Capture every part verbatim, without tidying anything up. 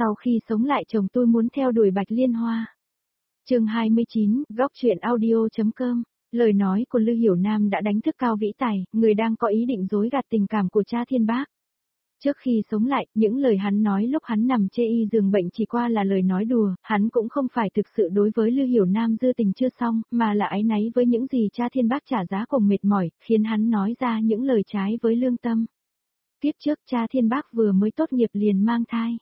Sau khi sống lại chồng tôi muốn theo đuổi Bạch Liên Hoa. Chương hai mươi chín, góc truyện audio.com. Lời nói của Lư Hiểu Nam đã đánh thức Cao Vĩ Tài, người đang có ý định dối gạt tình cảm của cha Thiên Bác. Trước khi sống lại, những lời hắn nói lúc hắn nằm chê y giường bệnh chỉ qua là lời nói đùa, hắn cũng không phải thực sự đối với Lư Hiểu Nam dư tình chưa xong, mà là áy náy với những gì cha Thiên Bác trả giá cùng mệt mỏi, khiến hắn nói ra những lời trái với lương tâm. Kiếp trước cha Thiên Bác vừa mới tốt nghiệp liền mang thai.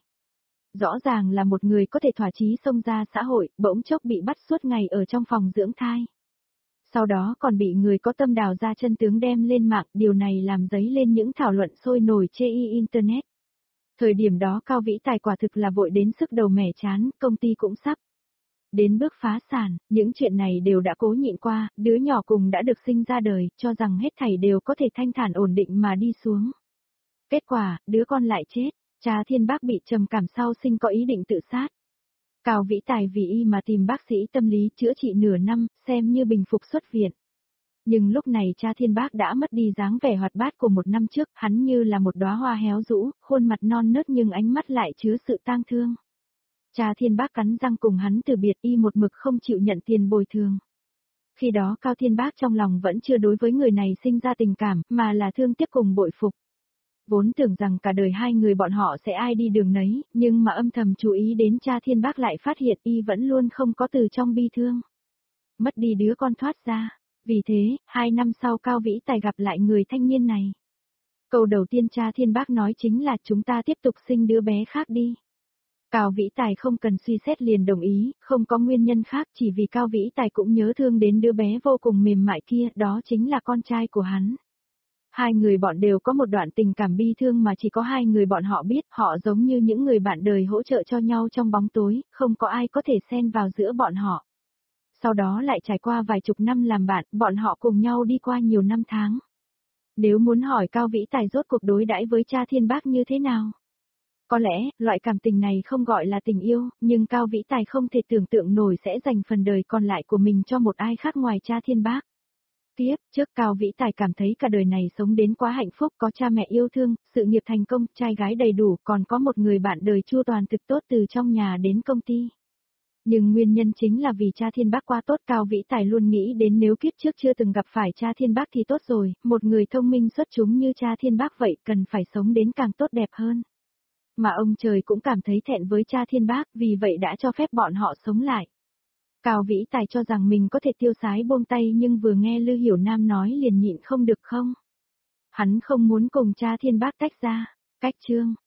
Rõ ràng là một người có thể thỏa chí xông ra xã hội, bỗng chốc bị bắt suốt ngày ở trong phòng dưỡng thai. Sau đó còn bị người có tâm đào ra chân tướng đem lên mạng, điều này làm dấy lên những thảo luận sôi nổi chê y Internet. Thời điểm đó Cao Vĩ Tài quả thực là vội đến sức đầu mẻ chán, công ty cũng sắp đến bước phá sản, những chuyện này đều đã cố nhịn qua, đứa nhỏ cùng đã được sinh ra đời, cho rằng hết thảy đều có thể thanh thản ổn định mà đi xuống. Kết quả, đứa con lại chết, cha Thiên Bác bị trầm cảm sau sinh có ý định tự sát. Cao Vĩ Tài vì y mà tìm bác sĩ tâm lý chữa trị nửa năm, xem như bình phục xuất viện. Nhưng lúc này cha Thiên Bác đã mất đi dáng vẻ hoạt bát của một năm trước, hắn như là một đóa hoa héo rũ, khuôn mặt non nớt nhưng ánh mắt lại chứa sự tang thương. Cha Thiên Bác cắn răng cùng hắn từ biệt, y một mực không chịu nhận tiền bồi thường. Khi đó Cao Thiên Bác trong lòng vẫn chưa đối với người này sinh ra tình cảm, mà là thương tiếc cùng bội phục. Vốn tưởng rằng cả đời hai người bọn họ sẽ ai đi đường nấy, nhưng mà âm thầm chú ý đến cha Thiên Bác lại phát hiện y vẫn luôn không có từ trong bi thương. Mất đi đứa con thoát ra. Vì thế, hai năm sau Cao Vĩ Tài gặp lại người thanh niên này. Câu đầu tiên cha Thiên Bác nói chính là chúng ta tiếp tục sinh đứa bé khác đi. Cao Vĩ Tài không cần suy xét liền đồng ý, không có nguyên nhân khác chỉ vì Cao Vĩ Tài cũng nhớ thương đến đứa bé vô cùng mềm mại kia, đó chính là con trai của hắn. Hai người bọn đều có một đoạn tình cảm bi thương mà chỉ có hai người bọn họ biết, họ giống như những người bạn đời hỗ trợ cho nhau trong bóng tối, không có ai có thể xen vào giữa bọn họ. Sau đó lại trải qua vài chục năm làm bạn, bọn họ cùng nhau đi qua nhiều năm tháng. Nếu muốn hỏi Cao Vĩ Tài rốt cuộc đối đãi với cha Thiên Bác như thế nào? Có lẽ, loại cảm tình này không gọi là tình yêu, nhưng Cao Vĩ Tài không thể tưởng tượng nổi sẽ dành phần đời còn lại của mình cho một ai khác ngoài cha Thiên Bác. Tiếp, trước Cao Vĩ Tài cảm thấy cả đời này sống đến quá hạnh phúc, có cha mẹ yêu thương, sự nghiệp thành công, trai gái đầy đủ, còn có một người bạn đời chu toàn thực tốt từ trong nhà đến công ty. Nhưng nguyên nhân chính là vì cha Thiên Bác quá tốt, Cao Vĩ Tài luôn nghĩ đến nếu kiếp trước chưa từng gặp phải cha Thiên Bác thì tốt rồi, một người thông minh xuất chúng như cha Thiên Bác vậy cần phải sống đến càng tốt đẹp hơn. Mà ông trời cũng cảm thấy thẹn với cha Thiên Bác, vì vậy đã cho phép bọn họ sống lại. Cao Vĩ Tài cho rằng mình có thể tiêu sái buông tay nhưng vừa nghe Lư Hiểu Nam nói liền nhịn không được không. Hắn không muốn cùng cha Thiên Bác tách ra. Cách chương,